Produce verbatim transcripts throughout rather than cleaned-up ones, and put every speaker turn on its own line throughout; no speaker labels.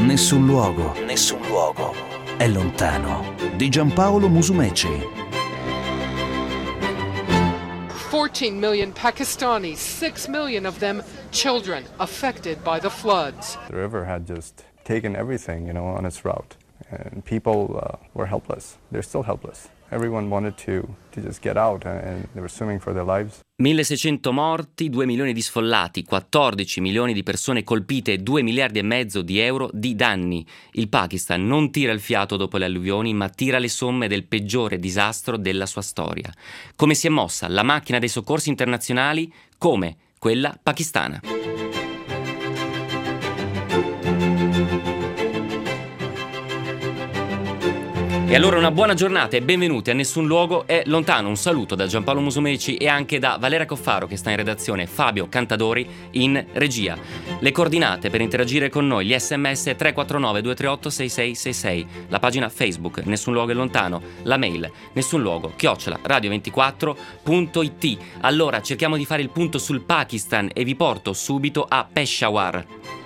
Nessun luogo, nessun luogo è lontano di Giampaolo Musumeci.
fourteen million Pakistanis, six million of them children affected by the floods.
The river had just taken everything, you know, on its route, and people uh, were helpless. They're still helpless. Everyone wanted to, to just get out, and they were swimming for their lives.
milleseicento morti, due milioni di sfollati, quattordici milioni di persone colpite e due miliardi e mezzo di euro di danni. Il Pakistan non tira il fiato dopo le alluvioni, ma tira le somme del peggiore disastro della sua storia. Come si è mossa la macchina dei soccorsi internazionali? Come quella pakistana. E allora una buona giornata e benvenuti a Nessun Luogo è Lontano. Un saluto da Giampaolo Musumeci e anche da Valeria Coffaro che sta in redazione, Fabio Cantadori in regia. Le coordinate per interagire con noi, gli sms tre quattro nove due tre otto sei sei sei sei, la pagina Facebook Nessun Luogo è Lontano, la mail nessunluogo chiocciola radio ventiquattro punto it. Allora cerchiamo di fare il punto sul Pakistan e vi porto subito a Peshawar.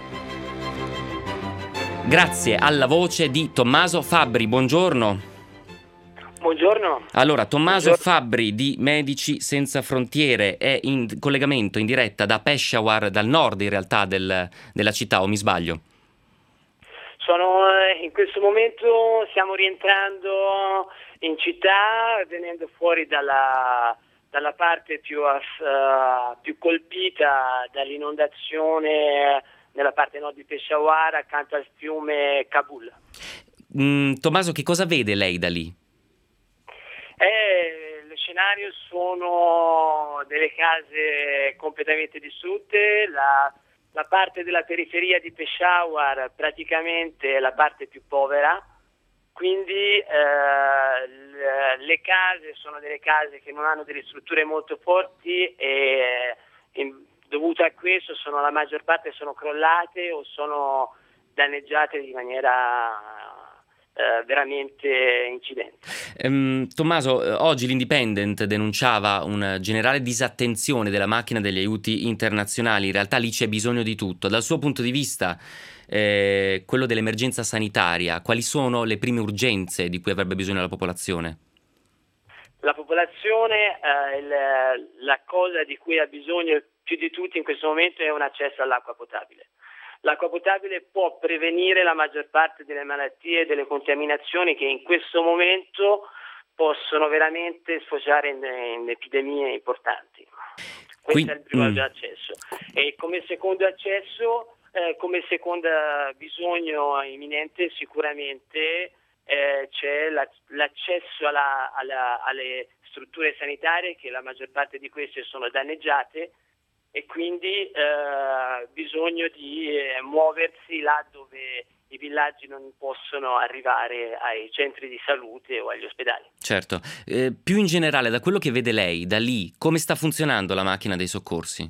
Grazie alla voce di Tommaso Fabbri, buongiorno.
Buongiorno.
Allora, Tommaso
Buongiorno.
Fabbri di Medici Senza Frontiere è in collegamento in diretta da Peshawar, dal nord in realtà del, della città, o mi sbaglio?
Sono in questo momento stiamo rientrando in città, venendo fuori dalla, dalla parte più, uh, più colpita dall'inondazione nella parte nord di Peshawar, accanto al fiume Kabul.
Mm, Tommaso, che cosa vede lei da lì?
Eh, lo scenario sono delle case completamente distrutte, la, la parte della periferia di Peshawar praticamente è la parte più povera, quindi eh, le, le case sono delle case che non hanno delle strutture molto forti e in, dovuto a questo sono la maggior parte sono crollate o sono danneggiate di maniera eh, veramente incidente.
Um, Tommaso, oggi l'Independent denunciava una generale disattenzione della macchina degli aiuti internazionali. In realtà lì c'è bisogno di tutto. Dal suo punto di vista, eh, quello dell'emergenza sanitaria, quali sono le prime urgenze di cui avrebbe bisogno la popolazione?
La popolazione, eh, il, la cosa di cui ha bisogno più di tutti in questo momento è un accesso all'acqua potabile. L'acqua potabile può prevenire la maggior parte delle malattie e delle contaminazioni che in questo momento possono veramente sfociare in, in epidemie importanti. Questo
Qui,
è il primo
mm.
accesso. E come secondo accesso, eh, come secondo bisogno imminente sicuramente eh, c'è la, l'accesso alla, alla, alle strutture sanitarie, che la maggior parte di queste sono danneggiate, e quindi eh, bisogno di eh, muoversi là dove i villaggi non possono arrivare ai centri di salute o agli ospedali.
Certo. Eh, più in generale, da quello che vede lei, da lì, come sta funzionando la macchina dei soccorsi?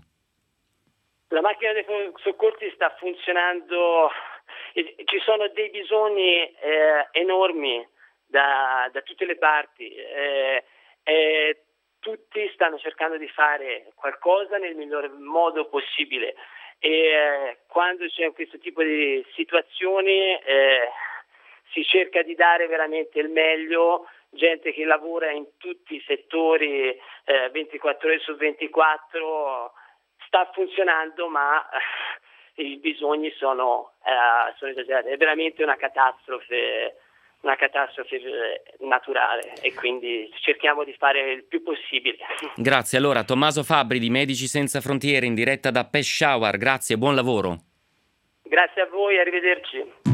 La macchina dei soccorsi sta funzionando, ci sono dei bisogni eh, enormi da, da tutte le parti. Eh, eh, Tutti stanno cercando di fare qualcosa nel miglior modo possibile e eh, quando c'è questo tipo di situazioni eh, si cerca di dare veramente il meglio, gente che lavora in tutti i settori eh, ventiquattro ore su ventiquattro, sta funzionando, ma eh, i bisogni sono, eh, sono esagerati, è veramente una catastrofe. una catastrofe naturale e quindi cerchiamo di fare il più possibile.
Grazie. Allora, Tommaso Fabbri di Medici Senza Frontiere in diretta da Peshawar, grazie e buon lavoro.
Grazie a voi, arrivederci.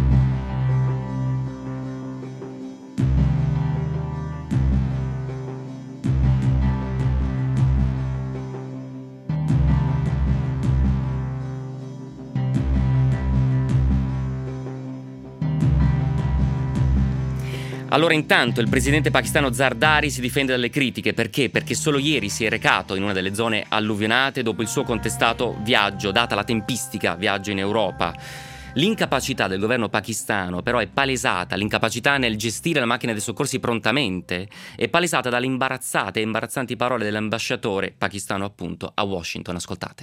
Allora, intanto il presidente pakistano Zardari si difende dalle critiche. Perché? Perché solo ieri si è recato in una delle zone alluvionate dopo il suo contestato viaggio, data la tempistica viaggio in Europa. L'incapacità del governo pakistano però è palesata, l'incapacità nel gestire la macchina dei soccorsi prontamente è palesata dalle imbarazzate e imbarazzanti parole dell'ambasciatore pakistano appunto a Washington. Ascoltate.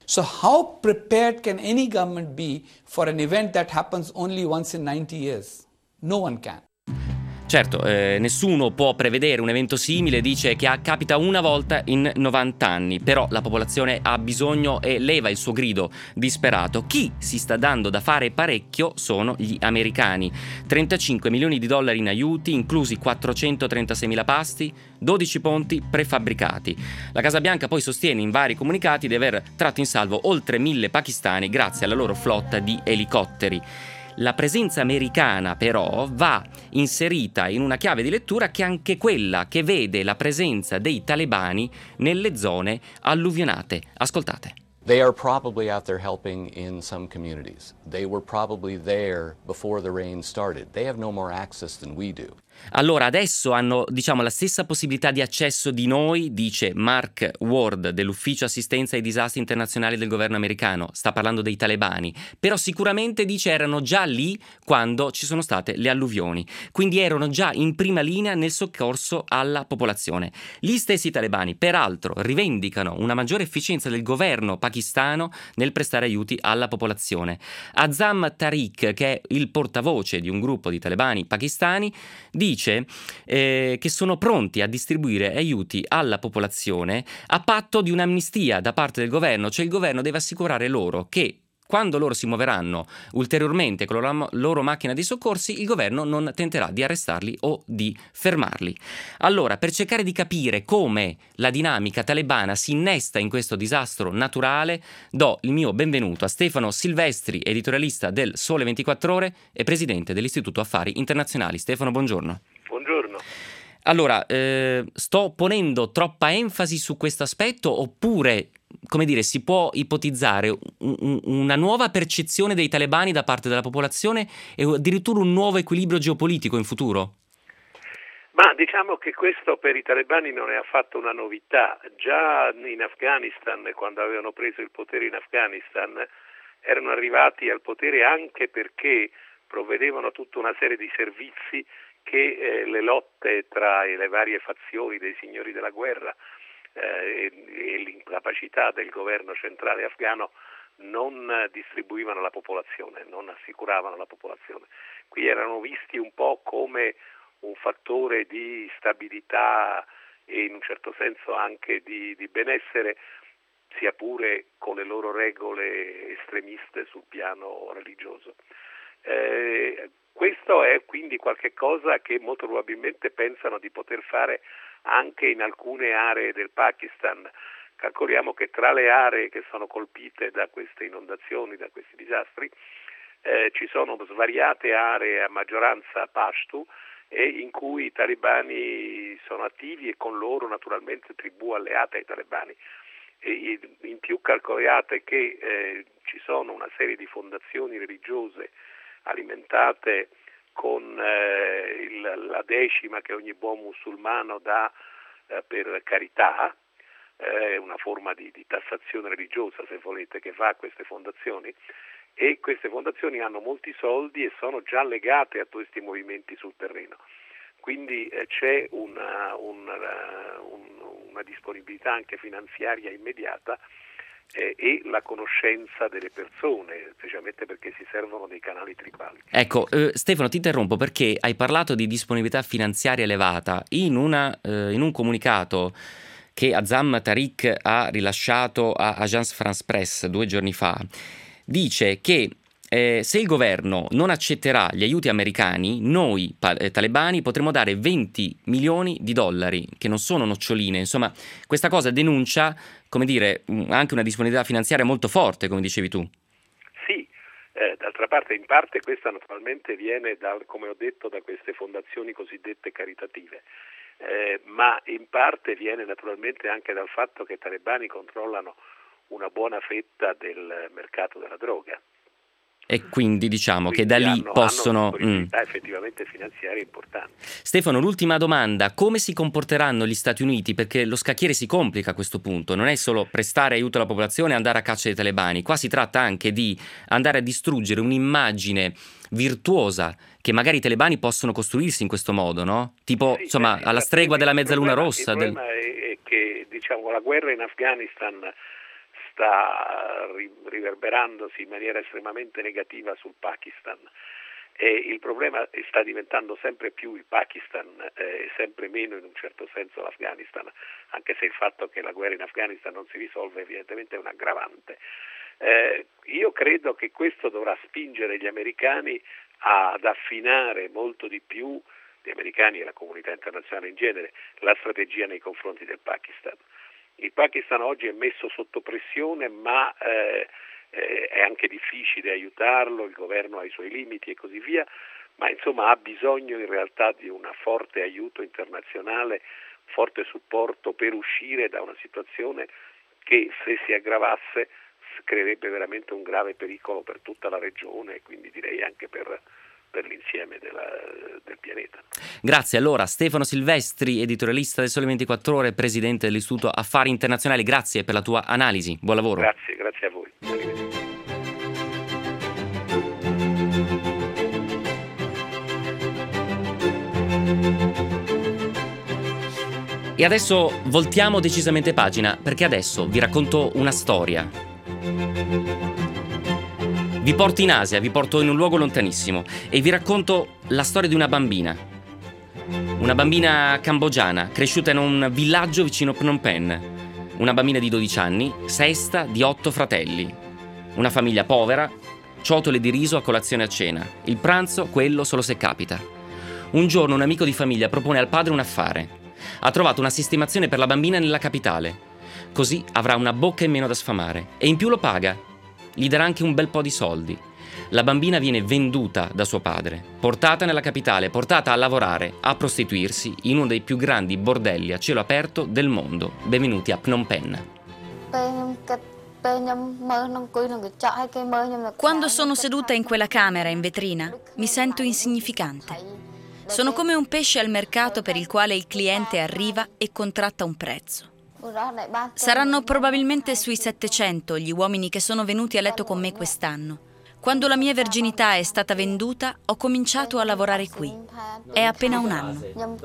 So how prepared can any government be for an event that happens only once in ninety years? No one can.
Certo, eh, nessuno può prevedere un evento simile, dice che capita una volta in novanta anni, però la popolazione ha bisogno e leva il suo grido disperato. Chi si sta dando da fare parecchio sono gli americani. trentacinque milioni di dollari in aiuti, inclusi quattrocentotrentasei pasti, dodici ponti prefabbricati. La Casa Bianca poi sostiene in vari comunicati di aver tratto in salvo oltre mille pakistani grazie alla loro flotta di elicotteri. La presenza americana però va inserita in una chiave di lettura che è anche quella che vede la presenza dei talebani nelle zone alluvionate. Ascoltate.
They are probably out there helping in some communities. They were probably there before the rain started. They have no more access than we do.
Allora adesso hanno, diciamo, la stessa possibilità di accesso di noi, dice Mark Ward dell'Ufficio Assistenza ai Disastri Internazionali del governo americano. Sta parlando dei talebani, però sicuramente, dice, erano già lì quando ci sono state le alluvioni, quindi erano già in prima linea nel soccorso alla popolazione. Gli stessi talebani peraltro rivendicano una maggiore efficienza del governo pakistano nel prestare aiuti alla popolazione. Azam Tariq, che è il portavoce di un gruppo di talebani pakistani, dice eh, che sono pronti a distribuire aiuti alla popolazione a patto di un'amnistia da parte del governo, cioè il governo deve assicurare loro che quando loro si muoveranno ulteriormente con la loro macchina di soccorsi, il governo non tenterà di arrestarli o di fermarli. Allora, per cercare di capire come la dinamica talebana si innesta in questo disastro naturale, do il mio benvenuto a Stefano Silvestri, editorialista del Sole ventiquattro Ore e presidente dell'Istituto Affari Internazionali. Stefano, buongiorno.
Buongiorno.
Allora, eh, sto ponendo troppa enfasi su questo aspetto oppure, come dire, si può ipotizzare un, un, una nuova percezione dei talebani da parte della popolazione e addirittura un nuovo equilibrio geopolitico in futuro?
Ma diciamo che questo per i talebani non è affatto una novità. Già in Afghanistan, quando avevano preso il potere in Afghanistan, erano arrivati al potere anche perché provvedevano a tutta una serie di servizi che eh, le lotte tra le varie fazioni dei signori della guerra eh, e, e l'incapacità del governo centrale afghano non distribuivano alla popolazione, non assicuravano alla popolazione. Qui erano visti un po' come un fattore di stabilità e in un certo senso anche di, di benessere, sia pure con le loro regole estremiste sul piano religioso. Eh, questo è quindi qualche cosa che molto probabilmente pensano di poter fare anche in alcune aree del Pakistan. Calcoliamo che tra le aree che sono colpite da queste inondazioni, da questi disastri, eh, ci sono svariate aree a maggioranza Pashtu e in cui i talebani sono attivi e con loro naturalmente tribù alleate ai talebani. E in più calcolate che eh, ci sono una serie di fondazioni religiose alimentate con eh, il, la decima che ogni buon musulmano dà eh, per carità, eh, una forma di, di tassazione religiosa, se volete, che fa a queste fondazioni, e queste fondazioni hanno molti soldi e sono già legate a questi movimenti sul terreno. Quindi eh, c'è una, una, una disponibilità anche finanziaria immediata eh, e la conoscenza delle persone, specialmente perché si servono dei canali tribali.
Ecco, eh, Stefano, ti interrompo perché hai parlato di disponibilità finanziaria elevata. In, una, eh, in un comunicato che Azam Tariq ha rilasciato a Agence France Presse due giorni fa, dice che eh, se il governo non accetterà gli aiuti americani, noi pa- eh, talebani potremo dare venti milioni di dollari, che non sono noccioline. Insomma, questa cosa denuncia, come dire, anche una disponibilità finanziaria molto forte, come dicevi tu.
Sì, eh, d'altra parte in parte questa naturalmente viene, da, come ho detto, da queste fondazioni cosiddette caritative, eh, ma in parte viene naturalmente anche dal fatto che i talebani controllano una buona fetta del mercato della droga.
E quindi diciamo
quindi
che da lì
hanno,
possono...
hanno disponibilità mm. effettivamente finanziarie importanti.
Stefano, l'ultima domanda: come si comporteranno gli Stati Uniti? Perché lo scacchiere si complica a questo punto, non è solo prestare aiuto alla popolazione e andare a caccia dei talebani, qua si tratta anche di andare a distruggere un'immagine virtuosa che magari i talebani possono costruirsi in questo modo, no? Tipo, sì, insomma, sì, alla stregua della mezzaluna rossa.
Il problema del... è che, diciamo, la guerra in Afghanistan sta riverberandosi in maniera estremamente negativa sul Pakistan. E il problema sta diventando sempre più il Pakistan e eh, sempre meno in un certo senso l'Afghanistan, anche se il fatto che la guerra in Afghanistan non si risolve evidentemente è un aggravante. Eh, io credo che questo dovrà spingere gli americani ad affinare molto di più, gli americani e la comunità internazionale in genere, la strategia nei confronti del Pakistan. Il Pakistan oggi è messo sotto pressione, ma eh, eh, è anche difficile aiutarlo, il governo ha i suoi limiti e così via, ma insomma ha bisogno in realtà di un forte aiuto internazionale, forte supporto per uscire da una situazione che, se si aggravasse, creerebbe veramente un grave pericolo per tutta la regione e quindi direi anche per, per l'insieme della, del pianeta.
Grazie. Allora, Stefano Silvestri, editorialista del Sole ventiquattro Ore, presidente dell'Istituto Affari Internazionali, grazie per la tua analisi. Buon lavoro.
Grazie, grazie a voi. Arrivederci.
E adesso voltiamo decisamente pagina, perché adesso vi racconto una storia. Vi porto in Asia, vi porto in un luogo lontanissimo e vi racconto la storia di una bambina. Una bambina cambogiana, cresciuta in un villaggio vicino a Phnom Penh. Una bambina di dodici anni, sesta di otto fratelli. Una famiglia povera, ciotole di riso a colazione e a cena. Il pranzo, quello solo se capita. Un giorno un amico di famiglia propone al padre un affare. Ha trovato una sistemazione per la bambina nella capitale. Così avrà una bocca in meno da sfamare. E in più lo paga. Gli darà anche un bel po' di soldi. La bambina viene venduta da suo padre, portata nella capitale, portata a lavorare, a prostituirsi in uno dei più grandi bordelli a cielo aperto del mondo. Benvenuti a Phnom Penh.
Quando sono seduta in quella camera in vetrina, mi sento insignificante. Sono come un pesce al mercato per il quale il cliente arriva e contratta un prezzo. Saranno probabilmente sui settecento gli uomini che sono venuti a letto con me quest'anno. Quando la mia verginità è stata venduta, ho cominciato a lavorare qui. È appena un anno.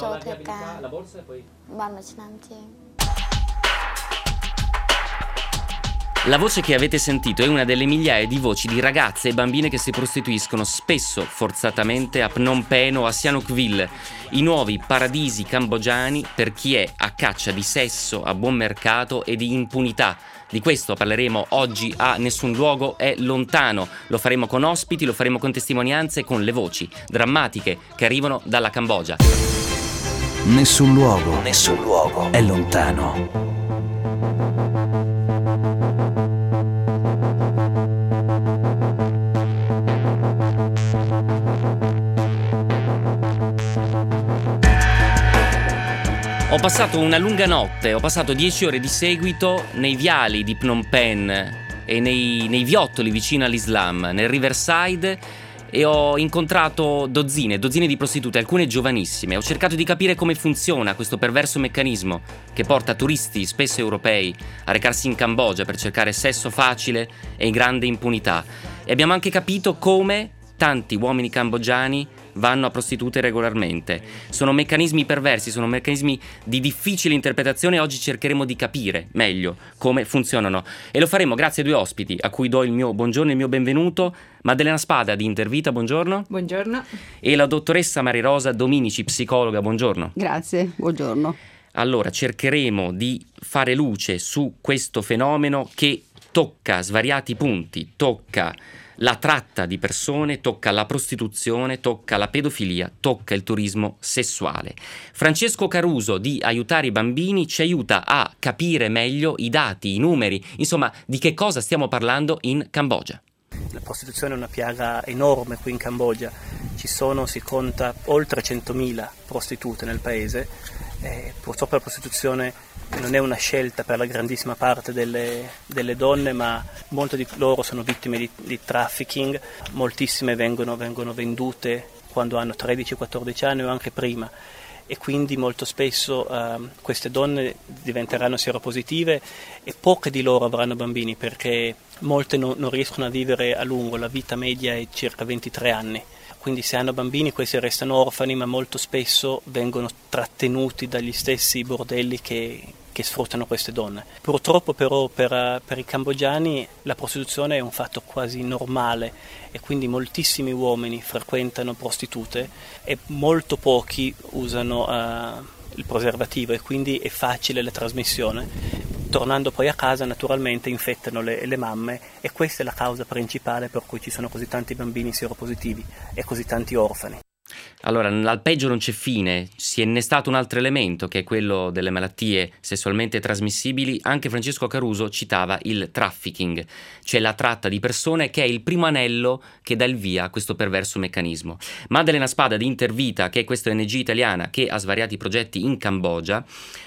La voce che avete sentito è una delle migliaia di voci di ragazze e bambine che si prostituiscono spesso forzatamente a Phnom Penh o a Sihanoukville, i nuovi paradisi cambogiani per chi è a caccia di sesso a buon mercato e di impunità. Di questo parleremo oggi a Nessun Luogo è Lontano. Lo faremo con ospiti, lo faremo con testimonianze, con le voci drammatiche che arrivano dalla Cambogia.
Nessun luogo, nessun luogo è lontano.
Ho passato una lunga notte, ho passato dieci ore di seguito nei viali di Phnom Penh e nei, nei viottoli vicino all'Islam, nel Riverside, e ho incontrato dozzine, dozzine di prostitute, alcune giovanissime. Ho cercato di capire come funziona questo perverso meccanismo che porta turisti, spesso europei, a recarsi in Cambogia per cercare sesso facile e in grande impunità. E abbiamo anche capito come tanti uomini cambogiani vanno a prostitute regolarmente. Sono meccanismi perversi, sono meccanismi di difficile interpretazione. Oggi cercheremo di capire meglio come funzionano e lo faremo grazie a due ospiti a cui do il mio buongiorno e il mio benvenuto. Maddalena Spada di Intervita, buongiorno.
Buongiorno.
E la dottoressa Maria Rosa Dominici, psicologa, buongiorno.
Grazie, buongiorno.
Allora, cercheremo di fare luce su questo fenomeno che tocca svariati punti, tocca la tratta di persone, tocca la prostituzione, tocca la pedofilia, tocca il turismo sessuale. Francesco Caruso di Aiutare i Bambini ci aiuta a capire meglio i dati, i numeri, insomma di che cosa stiamo parlando in Cambogia.
La prostituzione è una piaga enorme qui in Cambogia, ci sono, si conta, oltre centomila prostitute nel paese. Eh, purtroppo la prostituzione non è una scelta per la grandissima parte delle, delle donne, ma molte di loro sono vittime di, di trafficking, moltissime vengono, vengono vendute quando hanno tredici quattordici anni o anche prima, e quindi molto spesso eh, queste donne diventeranno sieropositive e poche di loro avranno bambini, perché molte no, non riescono a vivere a lungo, la vita media è circa ventitré anni. Quindi se hanno bambini questi restano orfani, ma molto spesso vengono trattenuti dagli stessi bordelli che, che sfruttano queste donne. Purtroppo però per, per i cambogiani la prostituzione è un fatto quasi normale e quindi moltissimi uomini frequentano prostitute e molto pochi usano uh, il preservativo e quindi è facile la trasmissione. Tornando poi a casa naturalmente infettano le, le mamme e questa è la causa principale per cui ci sono così tanti bambini sieropositivi e così tanti orfani.
Allora, al peggio non c'è fine, si è innestato un altro elemento che è quello delle malattie sessualmente trasmissibili. Anche Francesco Caruso citava il trafficking, cioè la tratta di persone, che è il primo anello che dà il via a questo perverso meccanismo. Maddalena Spada di Intervita, che è questa O N G italiana che ha svariati progetti in Cambogia,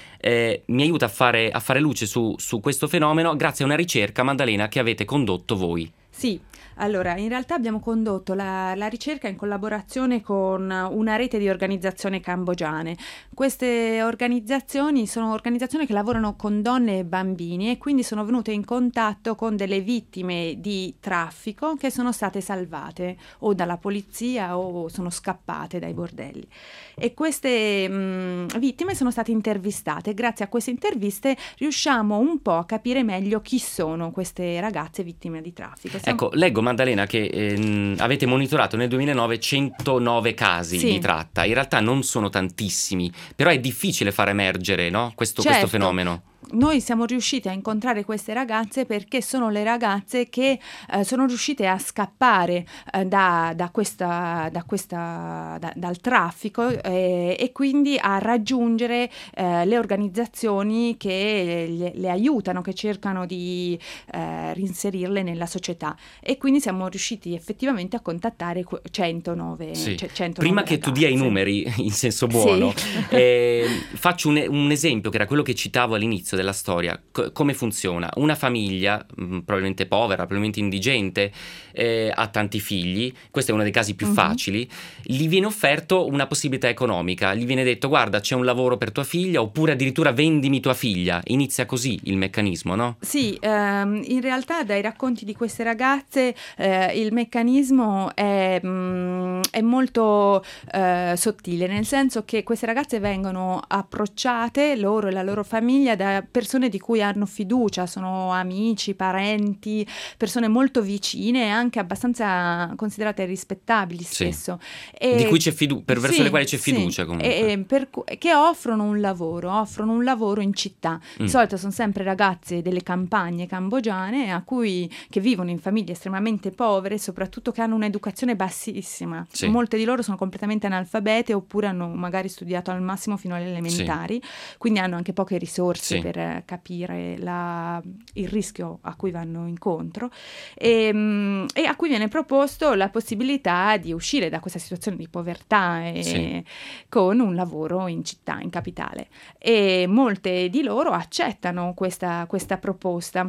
eh, mi aiuta a fare, a fare luce su, su questo fenomeno grazie a una ricerca, Maddalena, che avete condotto voi.
Sì, allora in realtà abbiamo condotto la, la ricerca in collaborazione con una rete di organizzazioni cambogiane. Queste organizzazioni sono organizzazioni che lavorano con donne e bambini e quindi sono venute in contatto con delle vittime di traffico che sono state salvate o dalla polizia o sono scappate dai bordelli. E queste mh, vittime sono state intervistate e grazie a queste interviste riusciamo un po' a capire meglio chi sono queste ragazze vittime di traffico. Siamo...
Ecco, leggo Maddalena che ehm, avete monitorato nel duemilanove centonove casi
sì.
di tratta. In realtà non sono tantissimi, però è difficile far emergere, no? questo,
certo.
questo fenomeno.
Noi siamo riusciti a incontrare queste ragazze perché sono le ragazze che eh, sono riuscite a scappare eh, da, da questa, da questa, da, dal traffico eh, e quindi a raggiungere eh, le organizzazioni che le, le aiutano, che cercano di eh, reinserirle nella società. E quindi siamo riusciti effettivamente a contattare centonove,
sì.
cioè centonove
Prima
ragazze.
che tu dia i numeri in senso buono,
sì.
eh, faccio un, un esempio che era quello che citavo all'inizio della storia. C- come funziona? Una famiglia mh, probabilmente povera, probabilmente indigente, eh, ha tanti figli, questo è uno dei casi più uh-huh. facili, gli viene offerto una possibilità economica, gli viene detto guarda c'è un lavoro per tua figlia, oppure addirittura vendimi tua figlia. Inizia così il meccanismo, no?
Sì, ehm, in realtà dai racconti di queste ragazze eh, il meccanismo è, mh, è molto eh, sottile, nel senso che queste ragazze vengono approcciate, loro e la loro famiglia, da persone di cui hanno fiducia, sono amici, parenti, persone molto vicine e anche abbastanza considerate rispettabili spesso.
Sì.
E,
di cui c'è fiducia, per verso
sì,
le quali c'è fiducia
sì.
comunque.
E, e per, che offrono un lavoro, offrono un lavoro in città. Di mm. solito sono sempre ragazze delle campagne cambogiane a cui, che vivono in famiglie estremamente povere, soprattutto che hanno un'educazione bassissima. Sì. Molte di loro sono completamente analfabete oppure hanno magari studiato al massimo fino alle elementari, sì. quindi hanno anche poche risorse sì. per capire la, il rischio a cui vanno incontro e, e a cui viene proposto la possibilità di uscire da questa situazione di povertà e, sì. con un lavoro in città, in capitale, e molte di loro accettano questa, questa proposta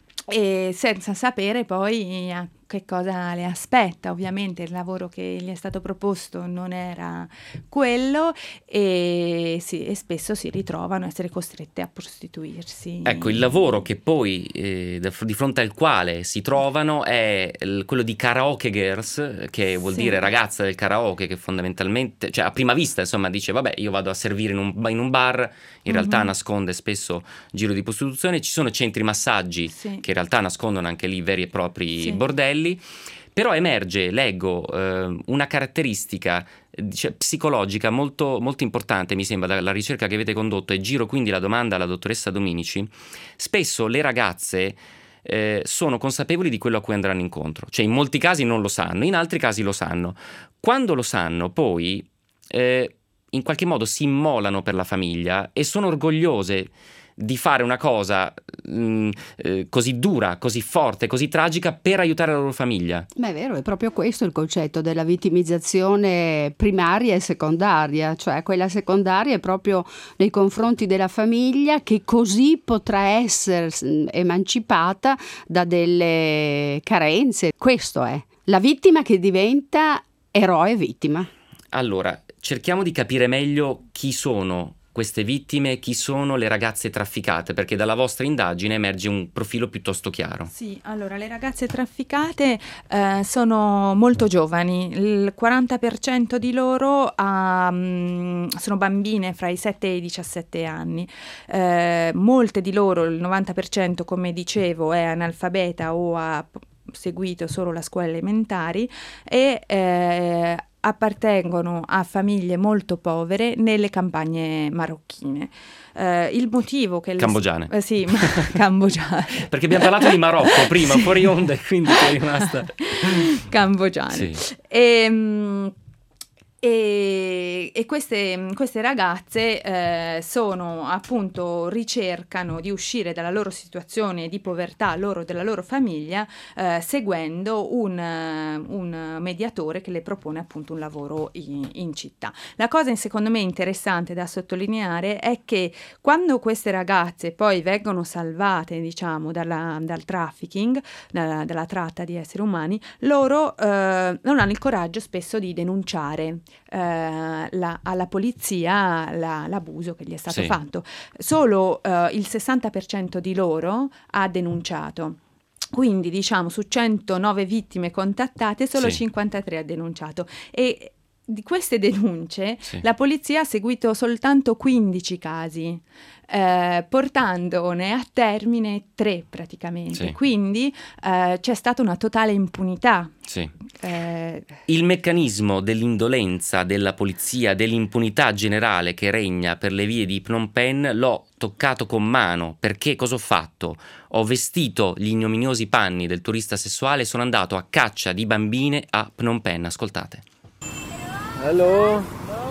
e senza sapere poi a che cosa le aspetta. Ovviamente il lavoro che gli è stato proposto non era quello e, sì, e spesso si ritrovano a essere costrette a prostituirsi.
Ecco, il lavoro che poi eh, di fronte al quale si trovano è il, quello di karaoke girls, che vuol sì. dire ragazza del karaoke, che fondamentalmente, cioè a prima vista insomma dice vabbè io vado a servire in un, in un bar, in mm-hmm. realtà nasconde spesso giro di prostituzione. Ci sono centri massaggi sì. che in realtà nascondono anche lì veri e propri sì. bordelli. Però emerge, leggo, eh, una caratteristica cioè, psicologica molto, molto importante, mi sembra, dalla ricerca che avete condotto, e giro quindi la domanda alla dottoressa Dominici. Spesso le ragazze eh, sono consapevoli di quello a cui andranno incontro, cioè in molti casi non lo sanno, in altri casi lo sanno. Quando lo sanno poi eh, in qualche modo si immolano per la famiglia e sono orgogliose di fare una cosa mh, eh, così dura, così forte, così tragica per aiutare la loro famiglia.
Ma è vero, è proprio questo il concetto della vittimizzazione primaria e secondaria, cioè quella secondaria è proprio nei confronti della famiglia che così potrà essere emancipata da delle carenze. Questo è la vittima che diventa eroe vittima.
Allora, cerchiamo di capire meglio chi sono queste vittime? Chi sono le ragazze trafficate? Perché dalla vostra indagine emerge un profilo piuttosto chiaro.
Sì, allora le ragazze trafficate eh, sono molto giovani, il quaranta per cento di loro ha, mh, sono bambine fra i sette e i diciassette anni, eh, molte di loro, il novanta per cento come dicevo, è analfabeta o ha seguito solo la scuola elementari e eh, appartengono a famiglie molto povere nelle campagne marocchine. Uh, il motivo che...
Cambogiane.
Le... Uh, sì, cambogiane.
Perché abbiamo parlato di Marocco prima, fuori onda, e quindi è rimasta...
Cambogiane.
Sì.
E... Um, E, e queste, queste ragazze eh, sono appunto ricercano di uscire dalla loro situazione di povertà, loro della loro famiglia, eh, seguendo un, un mediatore che le propone appunto un lavoro in, in città. La cosa secondo me interessante da sottolineare è che quando queste ragazze poi vengono salvate, diciamo, dalla, dal trafficking, da, dalla tratta di esseri umani, loro eh, non hanno il coraggio spesso di denunciare Uh, la, alla polizia la, l'abuso che gli è stato
sì.
fatto. Solo uh, il sessanta per cento di loro ha denunciato. Quindi diciamo su centonove vittime contattate solo
sì.
cinquantatré ha denunciato, e di queste denunce
sì.
la polizia ha seguito soltanto quindici casi, eh, portandone a termine tre praticamente.
Sì.
Quindi eh, c'è stata una totale impunità.
Sì.
Eh,
Il meccanismo dell'indolenza della polizia, dell'impunità generale che regna per le vie di Phnom Penh l'ho toccato con mano, perché cosa ho fatto? Ho vestito gli ignominiosi panni del turista sessuale e sono andato a caccia di bambine a Phnom Penh. Ascoltate.
Hello.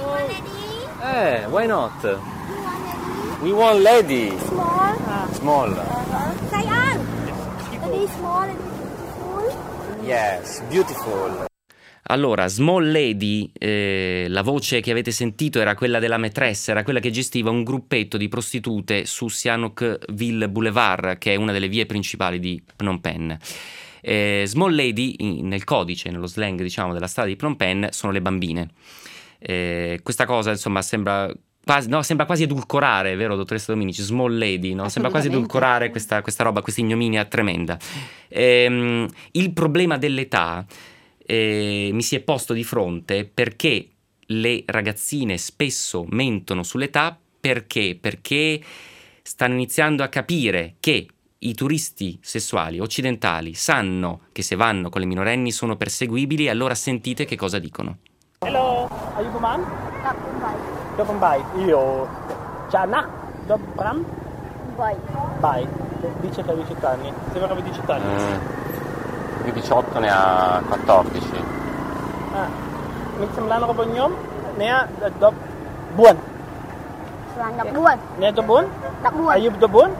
Eh, why not? We want lady.
Small.
Small.
Uh-huh. Cyan. Lady small and beautiful.
Yes, beautiful.
Allora, Small Lady, eh, la voce che avete sentito era quella della maîtresse, era quella che gestiva un gruppetto di prostitute su Sihanoukville Boulevard, che è una delle vie principali di Phnom Penh. Eh, Small Lady, in, nel codice, nello slang diciamo della strada di Phnom Penh, sono le bambine. Eh, questa cosa insomma sembra quasi, no, sembra quasi edulcorare, vero dottoressa Dominici? Small Lady, no? Sembra quasi edulcorare questa, questa roba, questa ignominia tremenda. Eh, il problema dell'età eh, mi si è posto di fronte perché le ragazzine spesso mentono sull'età. Perché? Perché stanno iniziando a capire che i turisti sessuali occidentali sanno che se vanno con le minorenni sono perseguibili, e allora sentite che cosa dicono.
Hello, are you Buman? Da Bombay. Io Gianna, da Bram?
Vai.
Vai. Dice che ha diciotto anni. Sembra che diciotto anni.
Mm. Io diciotto, ne ha quattordici.
Ah. Mi sembra una bonyom? Ne ha da buon.
Da buon.
Ne ha da buon?
Da buon.
Are you da buon?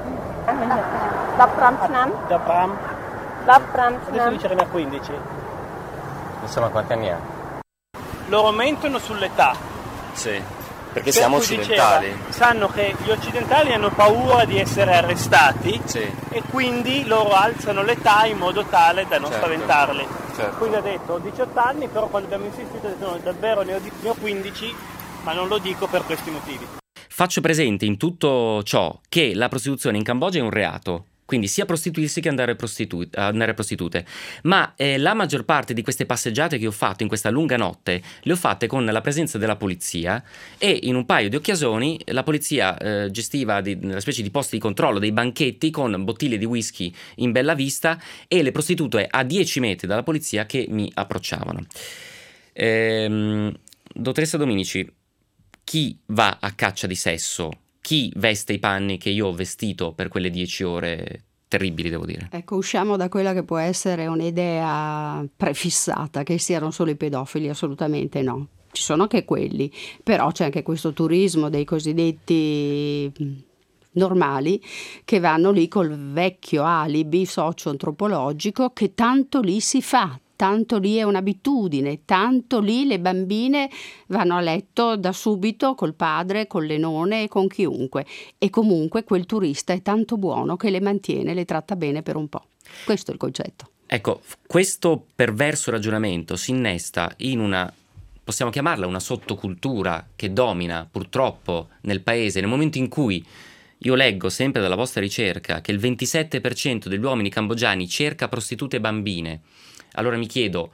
Da Bram Snam.
Da Bram.
Da Bram Snam.
Adesso dice che ne ha quindici.
Insomma, quanti anni ha?
Loro mentono sull'età.
Sì, perché siamo occidentali.
Diceva, sanno che gli occidentali hanno paura di essere arrestati,
sì.
E quindi loro alzano l'età in modo tale da non
certo.
spaventarli.
Certo.
Quindi ha detto ho diciotto anni, però quando abbiamo insistito ha detto no, davvero ne ho, ne ho quindici, ma non lo dico per questi motivi.
Faccio presente in tutto ciò che la prostituzione in Cambogia è un reato, quindi sia prostituirsi che andare, prostitu- andare prostitute, ma eh, la maggior parte di queste passeggiate che ho fatto in questa lunga notte le ho fatte con la presenza della polizia, e in un paio di occasioni la polizia eh, gestiva di, una specie di posti di controllo, dei banchetti con bottiglie di whisky in bella vista, e le prostitute a dieci metri dalla polizia che mi approcciavano. Ehm, dottoressa Dominici, chi va a caccia di sesso? Chi veste i panni che io ho vestito per quelle dieci ore terribili, devo dire?
Ecco, usciamo da quella che può essere un'idea prefissata, che siano solo i pedofili, assolutamente no. Ci sono anche quelli, però c'è anche questo turismo dei cosiddetti normali che vanno lì col vecchio alibi socio-antropologico che tanto lì si fa. Tanto lì è un'abitudine, tanto lì le bambine vanno a letto da subito col padre, con le nonne e con chiunque, e comunque quel turista è tanto buono che le mantiene, le tratta bene per un po'. Questo è il concetto.
Ecco, questo perverso ragionamento si innesta in una possiamo chiamarla una sottocultura che domina purtroppo nel paese, nel momento in cui io leggo sempre dalla vostra ricerca che il ventisette per cento degli uomini cambogiani cerca prostitute bambine, allora mi chiedo,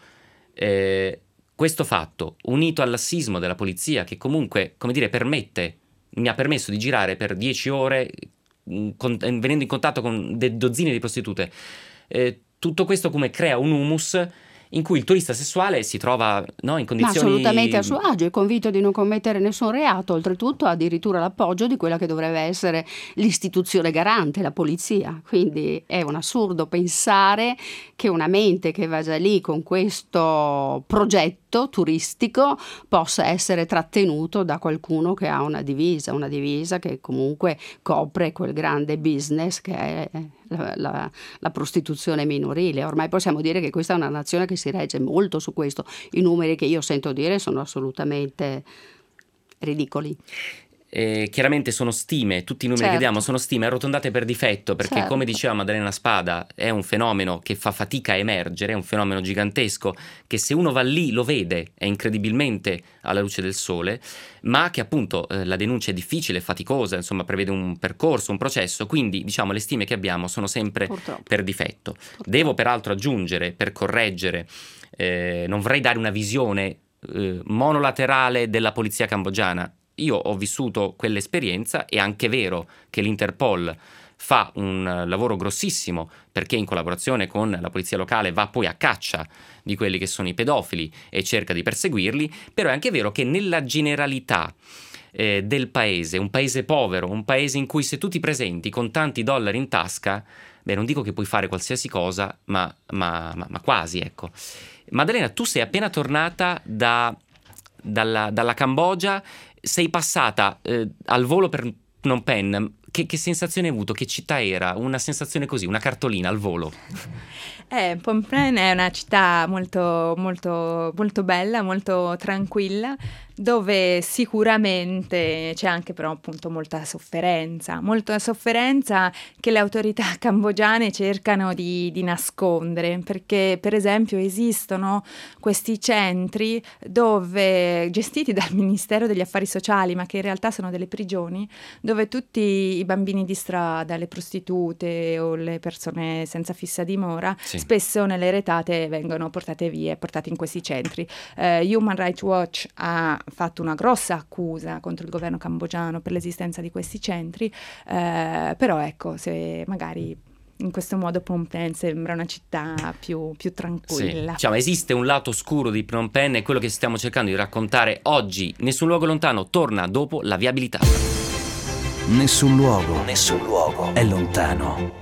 eh, questo fatto, unito al lassismo della polizia, che comunque, come dire, permette, mi ha permesso di girare per dieci ore con, venendo in contatto con de- dozzine di prostitute, eh, tutto questo come crea un humus in cui il turista sessuale si trova, no, in condizioni...
Ma assolutamente a suo agio, è convinto di non commettere nessun reato, oltretutto ha addirittura l'appoggio di quella che dovrebbe essere l'istituzione garante, la polizia. Quindi è un assurdo pensare che una mente che va già lì con questo progetto turistico possa essere trattenuto da qualcuno che ha una divisa, una divisa che comunque copre quel grande business che è la, la, la prostituzione minorile. Ormai possiamo dire che questa è una nazione che si regge molto su questo. I numeri che io sento dire sono assolutamente ridicoli.
Eh, chiaramente sono stime, tutti i numeri
certo.
che diamo sono stime arrotondate per difetto, perché
certo.
come diceva Maddalena Spada è un fenomeno che fa fatica a emergere, è un fenomeno gigantesco che se uno va lì lo vede, è incredibilmente alla luce del sole, ma che appunto eh, la denuncia è difficile, è faticosa, insomma prevede un percorso, un processo, quindi diciamo le stime che abbiamo sono sempre Purtroppo. per difetto. Purtroppo. Devo peraltro aggiungere, per correggere, eh, non vorrei dare una visione eh, monolaterale della polizia cambogiana. Io ho vissuto quell'esperienza, è anche vero che l'Interpol fa un lavoro grossissimo perché in collaborazione con la polizia locale va poi a caccia di quelli che sono i pedofili e cerca di perseguirli, però è anche vero che nella generalità eh, del paese, un paese povero, un paese in cui se tu ti presenti con tanti dollari in tasca, beh non dico che puoi fare qualsiasi cosa, ma, ma, ma, ma quasi, ecco. Maddalena, tu sei appena tornata da, dalla, dalla Cambogia, sei passata eh, al volo per Phnom Penh. Che, che sensazione hai avuto? Che città era? Una sensazione così, una cartolina al volo?
Eh, Phnom Penh è una città molto, molto, molto bella, molto tranquilla, dove sicuramente c'è anche però appunto molta sofferenza, molta sofferenza che le autorità cambogiane cercano di, di nascondere, perché per esempio esistono questi centri dove, gestiti dal Ministero degli Affari Sociali, ma che in realtà sono delle prigioni, dove tutti i bambini di strada, le prostitute o le persone senza fissa dimora, sì. spesso nelle retate vengono portate via, portate in questi centri. Uh, Human Rights Watch ha fatto una grossa accusa contro il governo cambogiano per l'esistenza di questi centri, eh, però ecco, se magari in questo modo Phnom Penh sembra una città più, più tranquilla.
Sì. Diciamo, esiste un lato oscuro di Phnom Penh e quello che stiamo cercando di raccontare oggi. Nessun luogo lontano torna dopo la viabilità.
Nessun luogo, nessun luogo è lontano.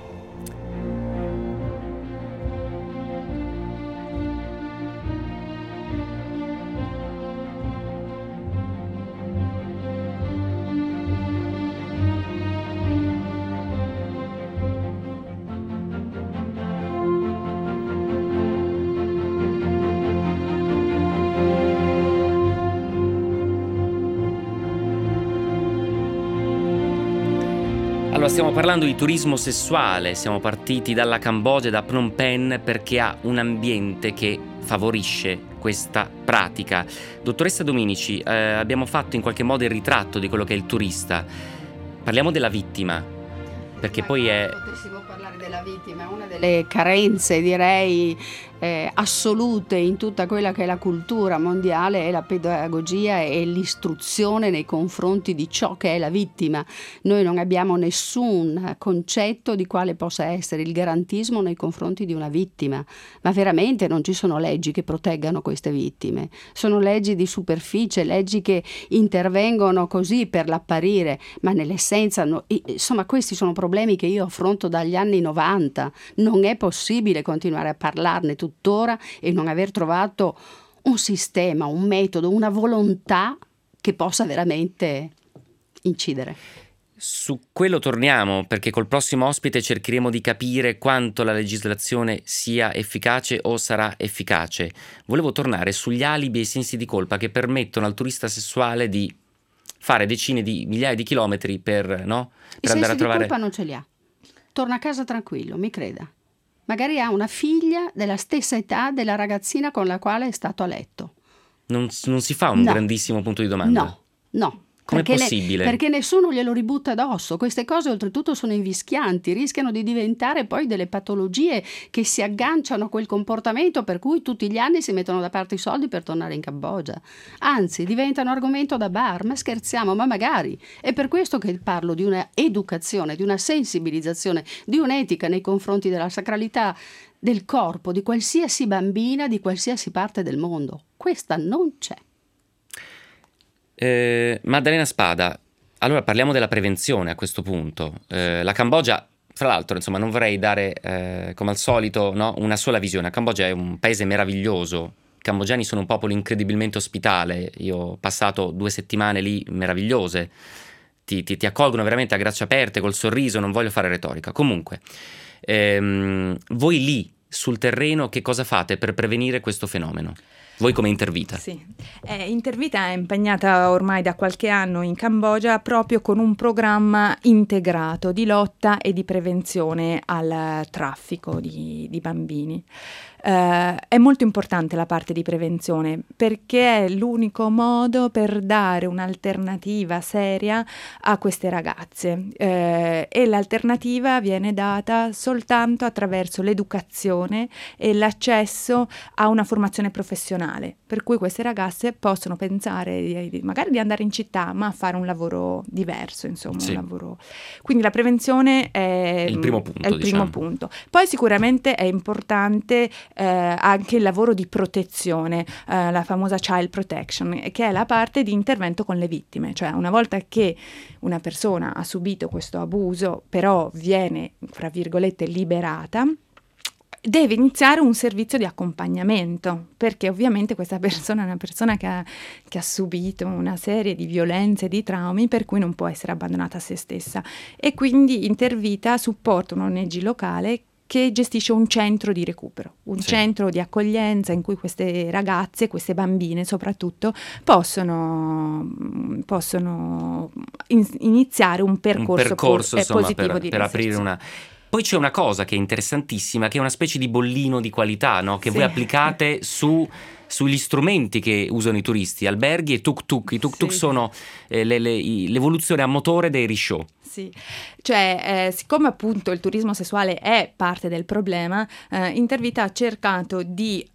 Stiamo parlando di turismo sessuale, siamo partiti dalla Cambogia, da Phnom Penh, perché ha un ambiente che favorisce questa pratica. Dottoressa Dominici, eh, abbiamo fatto in qualche modo il ritratto di quello che è il turista. Parliamo della vittima, perché Ma poi è...
Potessimo parlare della vittima, una delle carenze, direi, eh, assolute in tutta quella che è la cultura mondiale è la pedagogia e l'istruzione nei confronti di ciò che è la vittima. Noi non abbiamo nessun concetto di quale possa essere il garantismo nei confronti di una vittima, ma veramente non ci sono leggi che proteggano queste vittime. Sono leggi di superficie, leggi che intervengono così per l'apparire, ma nell'essenza, no, insomma, questi sono problemi che io affronto dagli anni novanta. Non è possibile continuare a parlarne tuttora e non aver trovato un sistema, un metodo, una volontà che possa veramente incidere.
Su quello torniamo, perché col prossimo ospite cercheremo di capire quanto la legislazione sia efficace o sarà efficace. Volevo tornare sugli alibi e i sensi di colpa che permettono al turista sessuale di fare decine di migliaia di chilometri per, no? per andare a trovare...
I sensi di colpa non ce li ha. Torna a casa tranquillo, mi creda. Magari ha una figlia della stessa età della ragazzina con la quale è stato a letto.
Non, non si fa un
no.
grandissimo punto di domanda?
No, no.
Com'è
perché
possibile?
Ne, perché nessuno glielo ributta addosso. Queste cose oltretutto sono invischianti, rischiano di diventare poi delle patologie che si agganciano a quel comportamento per cui tutti gli anni si mettono da parte i soldi per tornare in Cambogia. Anzi, diventano argomento da bar, ma scherziamo, ma magari. È per questo che parlo di una educazione, di una sensibilizzazione, di un'etica nei confronti della sacralità del corpo di qualsiasi bambina di qualsiasi parte del mondo. Questa non c'è.
Eh, Maddalena Spada, allora parliamo della prevenzione a questo punto. Eh, la Cambogia, fra l'altro, insomma, non vorrei dare, eh, come al solito, no, una sola visione. La Cambogia è un paese meraviglioso. I cambogiani sono un popolo incredibilmente ospitale. Io ho passato due settimane lì meravigliose. Ti, ti, ti accolgono veramente a braccia aperte, col sorriso, non voglio fare retorica. Comunque, ehm, voi lì, sul terreno, che cosa fate per prevenire questo fenomeno? Voi come Intervita?
Sì, eh, Intervita è impegnata ormai da qualche anno in Cambogia proprio con un programma integrato di lotta e di prevenzione al traffico di, di bambini. Uh, è molto importante la parte di prevenzione perché è l'unico modo per dare un'alternativa seria a queste ragazze uh, e l'alternativa viene data soltanto attraverso l'educazione e l'accesso a una formazione professionale, per cui queste ragazze possono pensare di, di, magari di andare in città ma a fare un lavoro diverso, insomma,
sì.
un lavoro. Quindi la prevenzione è,
è il primo punto.
È il
diciamo.
primo punto. Poi sicuramente è importante Eh, anche il lavoro di protezione, eh, la famosa child protection, che è la parte di intervento con le vittime, cioè una volta che una persona ha subito questo abuso, però viene, fra virgolette, liberata, deve iniziare un servizio di accompagnamento, perché ovviamente questa persona è una persona che ha, che ha subito una serie di violenze, di traumi, per cui non può essere abbandonata a se stessa. E quindi Intervita supporta un'O N G locale che gestisce un centro di recupero, un sì. centro di accoglienza in cui queste ragazze, queste bambine soprattutto, possono, possono in, iniziare un percorso,
un percorso
po-
insomma,
positivo
per,
di
per aprire una... Poi c'è una cosa che è interessantissima, che è una specie di bollino di qualità, no? Che sì. voi applicate su... sugli strumenti che usano i turisti, alberghi e tuk-tuk. I tuk-tuk sì. sono eh, le, le, l'evoluzione a motore dei rickshaw.
Sì, cioè eh, siccome appunto il turismo sessuale è parte del problema, eh, Intervita ha cercato di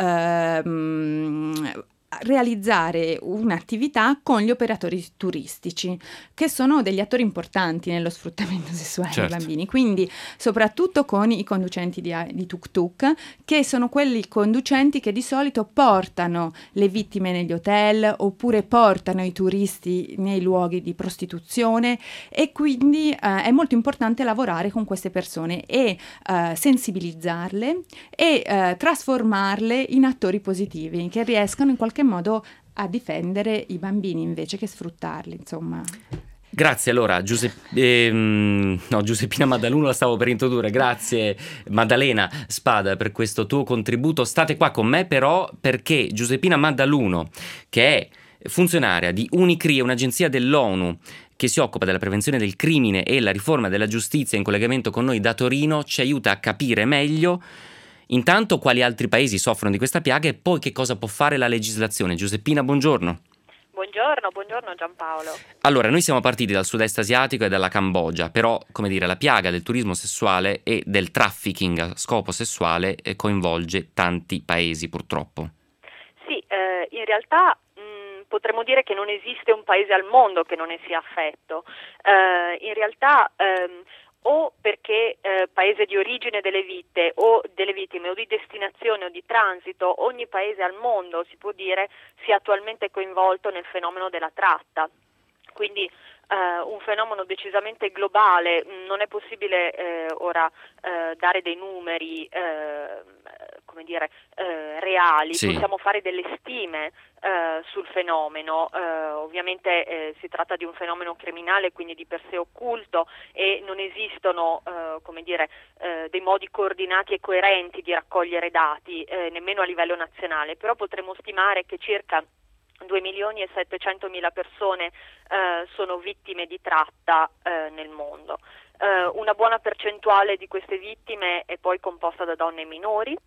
ehm, realizzare un'attività con gli operatori turistici, che sono degli attori importanti nello sfruttamento sessuale certo. dei bambini, quindi soprattutto con i conducenti di, di tuk-tuk, che sono quelli conducenti che di solito portano le vittime negli hotel oppure portano i turisti nei luoghi di prostituzione, e quindi eh, è molto importante lavorare con queste persone e eh, sensibilizzarle e eh, trasformarle in attori positivi che riescano in qualche modo a difendere i bambini invece che sfruttarli, insomma.
Grazie allora Giusepp- ehm, no, Giuseppina Maddaluno la stavo per introdurre, grazie Maddalena Spada per questo tuo contributo. State qua con me però perché Giuseppina Maddaluno, che è funzionaria di UniCRIE, un'agenzia dell'ONU che si occupa della prevenzione del crimine e la riforma della giustizia, in collegamento con noi da Torino, ci aiuta a capire meglio intanto quali altri paesi soffrono di questa piaga e poi che cosa può fare la legislazione. Giuseppina, buongiorno.
Buongiorno, buongiorno Giampaolo.
Allora, noi siamo partiti dal sud-est asiatico e dalla Cambogia, però, come dire, la piaga del turismo sessuale e del trafficking a scopo sessuale coinvolge tanti paesi, purtroppo.
Sì, eh, in realtà mh, potremmo dire che non esiste un paese al mondo che non ne sia affetto. Eh, in realtà... Ehm, o perché eh, paese di origine delle vittime o delle vittime o di destinazione o di transito, ogni paese al mondo si può dire sia attualmente coinvolto nel fenomeno della tratta. Quindi eh, un fenomeno decisamente globale. Non è possibile eh, ora eh, dare dei numeri eh, come dire eh, reali, sì. Possiamo fare delle stime eh, sul fenomeno. Eh, ovviamente eh, si tratta di un fenomeno criminale, quindi di per sé occulto, e non esistono eh, come dire eh, dei modi coordinati e coerenti di raccogliere dati eh, nemmeno a livello nazionale, però potremmo stimare che circa due milioni e settecentomila persone eh, sono vittime di tratta eh, nel mondo. Eh, una buona percentuale di queste vittime è poi composta da donne minori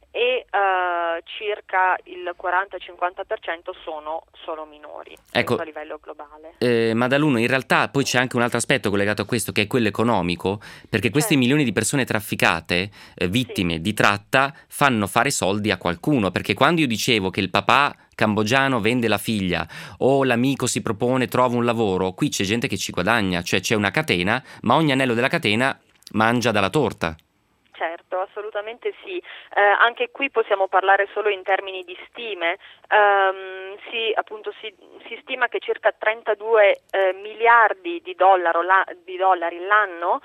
e uh, circa il quaranta cinquanta per cento sono solo minori,
ecco,
a livello globale.
Eh, Madaluno, in realtà poi c'è anche un altro aspetto collegato a questo, che è quello economico, perché questi
certo.
milioni di persone trafficate, eh, vittime sì. di tratta, fanno fare soldi a qualcuno, perché quando io dicevo che il papà cambogiano vende la figlia o l'amico si propone, trova un lavoro, qui c'è gente che ci guadagna, cioè c'è una catena, ma ogni anello della catena mangia dalla torta.
Certo, assolutamente sì. Eh, anche qui possiamo parlare solo in termini di stime. Um, si, appunto, si, si stima che circa trentadue eh, miliardi di, dollaro, la, di dollari l'anno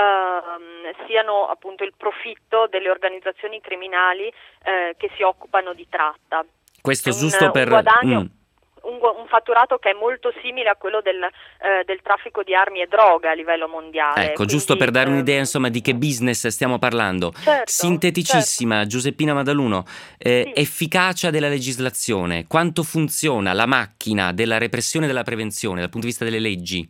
uh, siano appunto il profitto delle organizzazioni criminali eh, che si occupano di tratta.
Questo
un,
giusto per...
Un guadagno,
mm.
un, un fatturato che è molto simile a quello del, eh, del traffico di armi e droga a livello mondiale.
Ecco,
Quindi,
giusto per dare
ehm...
un'idea insomma di che business stiamo parlando.
Certo,
Sinteticissima, certo. Giuseppina Madaluno, eh,
sì.
efficacia della legislazione, quanto funziona la macchina della repressione e della prevenzione dal punto di vista delle leggi?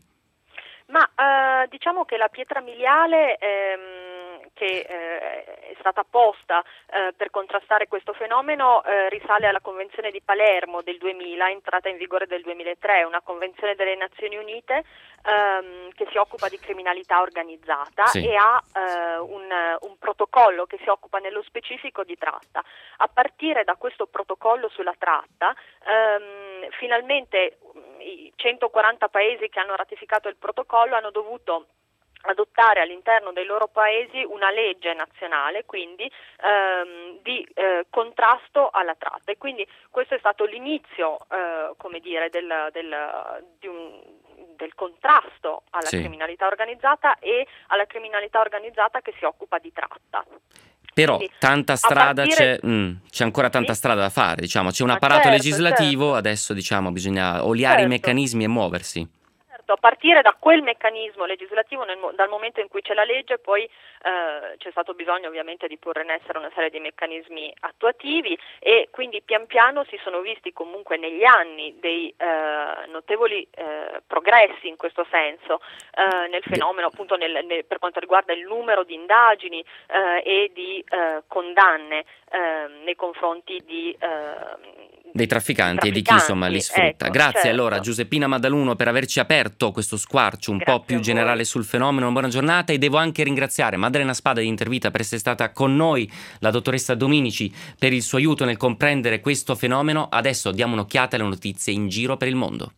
Ma eh, diciamo che la pietra miliare ehm, che eh, è stata posta eh, per contrastare questo fenomeno eh, risale alla Convenzione di Palermo del duemila, entrata in vigore del duemilatré, una convenzione delle Nazioni Unite ehm, che si occupa di criminalità organizzata sì. e ha eh, un, un protocollo che si occupa nello specifico di tratta. A partire da questo protocollo sulla tratta, ehm, finalmente i centoquaranta paesi che hanno ratificato il protocollo hanno dovuto adottare all'interno dei loro paesi una legge nazionale, quindi ehm, di eh, contrasto alla tratta, e quindi questo è stato l'inizio, eh, come dire, del, del, di un, del contrasto alla sì. criminalità organizzata e alla criminalità organizzata che si occupa di tratta.
Però
Quindi,
tanta strada
partire...
c'è, mm, c'è ancora tanta sì? strada da fare, diciamo, c'è un
Ma
apparato
certo,
legislativo,
certo.
adesso diciamo bisogna oliare
certo.
i meccanismi e muoversi.
A partire da quel meccanismo legislativo, nel, dal momento in cui c'è la legge, poi eh, c'è stato bisogno ovviamente di porre in essere una serie di meccanismi attuativi, e quindi pian piano si sono visti comunque negli anni dei eh, notevoli eh, progressi in questo senso eh, nel fenomeno, appunto nel, nel, per quanto riguarda il numero di indagini eh, e di eh, condanne eh, nei confronti di eh,
dei trafficanti e di chi insomma li sfrutta.
Ecco,
Grazie
certo.
allora Giuseppina Madaluno per averci aperto questo squarcio un
Grazie
po' più generale sul fenomeno. Una buona giornata, e devo anche ringraziare Maddalena Spada di Intervita per essere stata con noi, la dottoressa Dominici per il suo aiuto nel comprendere questo fenomeno. Adesso diamo un'occhiata alle notizie in giro per il mondo.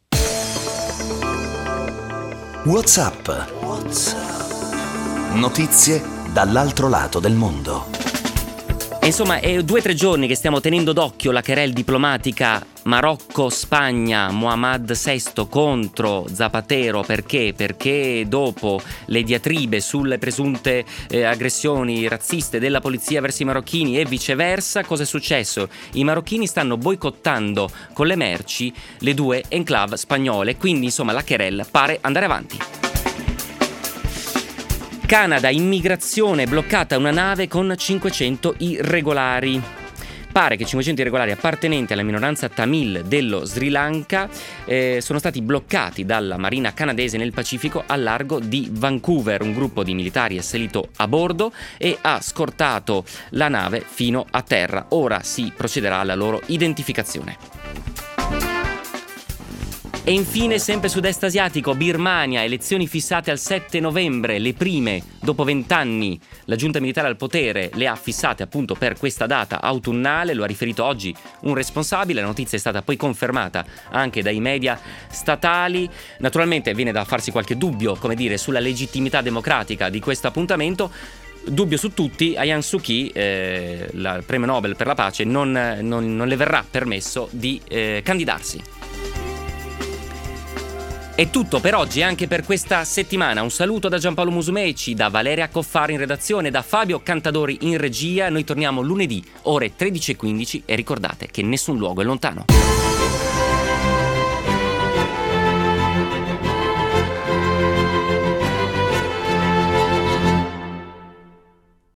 WhatsApp. WhatsApp. Notizie dall'altro lato del mondo.
E insomma, è due o tre giorni che stiamo tenendo d'occhio la querelle diplomatica Marocco-Spagna, Mohamed sesto contro Zapatero. Perché? Perché dopo le diatribe sulle presunte eh, aggressioni razziste della polizia verso i marocchini e viceversa, cosa è successo? I marocchini stanno boicottando con le merci le due enclave spagnole, quindi insomma la querelle pare andare avanti. Canada, immigrazione, bloccata una nave con cinquecento irregolari. Pare che cinquecento irregolari appartenenti alla minoranza tamil dello Sri Lanka eh, sono stati bloccati dalla marina canadese nel Pacifico al largo di Vancouver. Un gruppo di militari è salito a bordo e ha scortato la nave fino a terra. Ora si procederà alla loro identificazione. E infine, sempre sud-est asiatico, Birmania, elezioni fissate al sette novembre, le prime dopo vent'anni. La giunta militare al potere le ha fissate appunto per questa data autunnale, lo ha riferito oggi un responsabile. La notizia è stata poi confermata anche dai media statali. Naturalmente viene da farsi qualche dubbio, come dire, sulla legittimità democratica di questo appuntamento. Dubbio su tutti, Aung San Suu Kyi, eh, il premio Nobel per la pace, non, non, non le verrà permesso di eh, candidarsi. È tutto per oggi e anche per questa settimana. Un saluto da Giampaolo Musumeci, da Valeria Coffaro in redazione, da Fabio Cantadori in regia. Noi torniamo lunedì ore tredici e quindici e ricordate che nessun luogo è lontano.